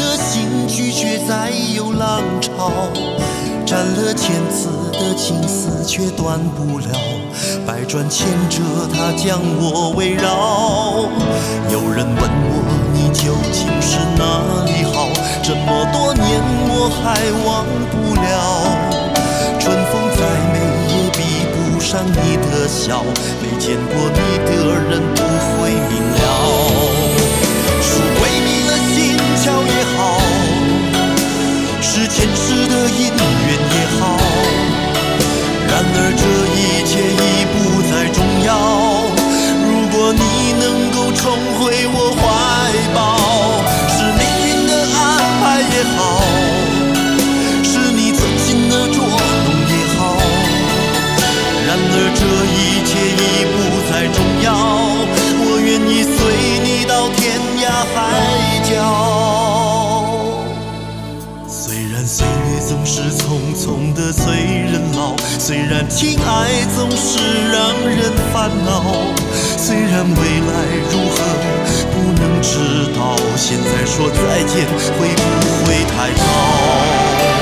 的心拒绝再有浪潮，斩了千次的情丝却断不了，百转千折它将我围绕。有人问我你究竟是哪里好，这么多年我还忘不了。春风再美也比不上你的笑，没见过你的人不会明了。是鬼迷了心窍也好，是前世的姻缘也好，然而这一切已不再重要。如果你能够重回我怀抱，是命运的安排也好，是你存心的捉弄也好，然而这一切已不再重要。我愿意随你到天涯海角。虽然岁月总是匆匆的催人老，虽然情爱总是让人烦恼，虽然未来如何不能知道，现在说再见会不会太早？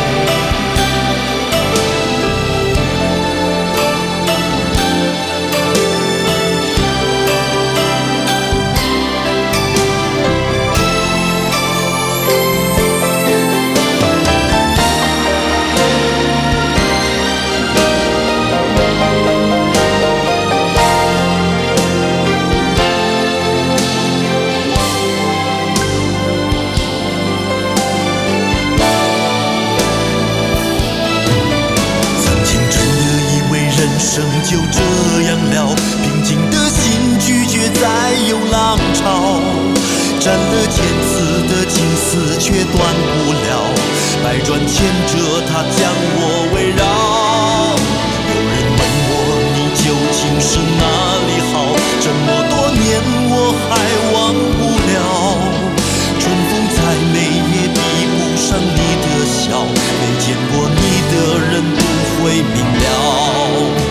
生就这样了，平静的心拒绝再有浪潮，斩了千次的情丝却断不了，百转千折它将我围绕。有人问我你究竟是哪里好，这么多年我还忘不了。春风再美也比不上你的笑，没见过你的人不会明了。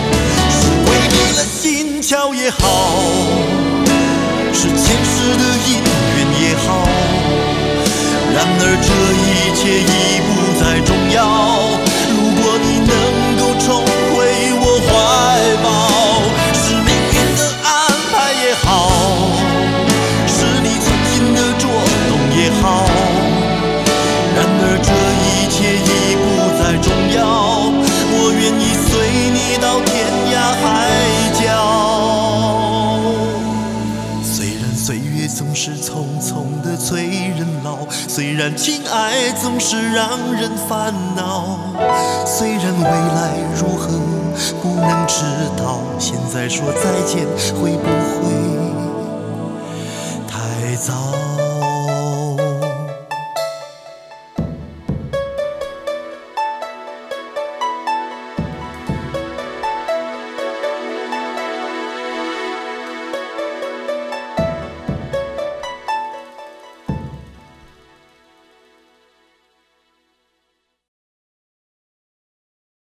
心窍也好，是前世的姻缘也好，然而这一切已不再重要。如果你能够重回我怀抱，是命运的安排也好，是你存心的捉弄也好，然而这一切已不再重要。我愿意随你到天涯海角。虽然岁月总是匆匆的催人老，虽然情爱总是让人烦恼，虽然未来如何不能知道，现在说再见会不会太早？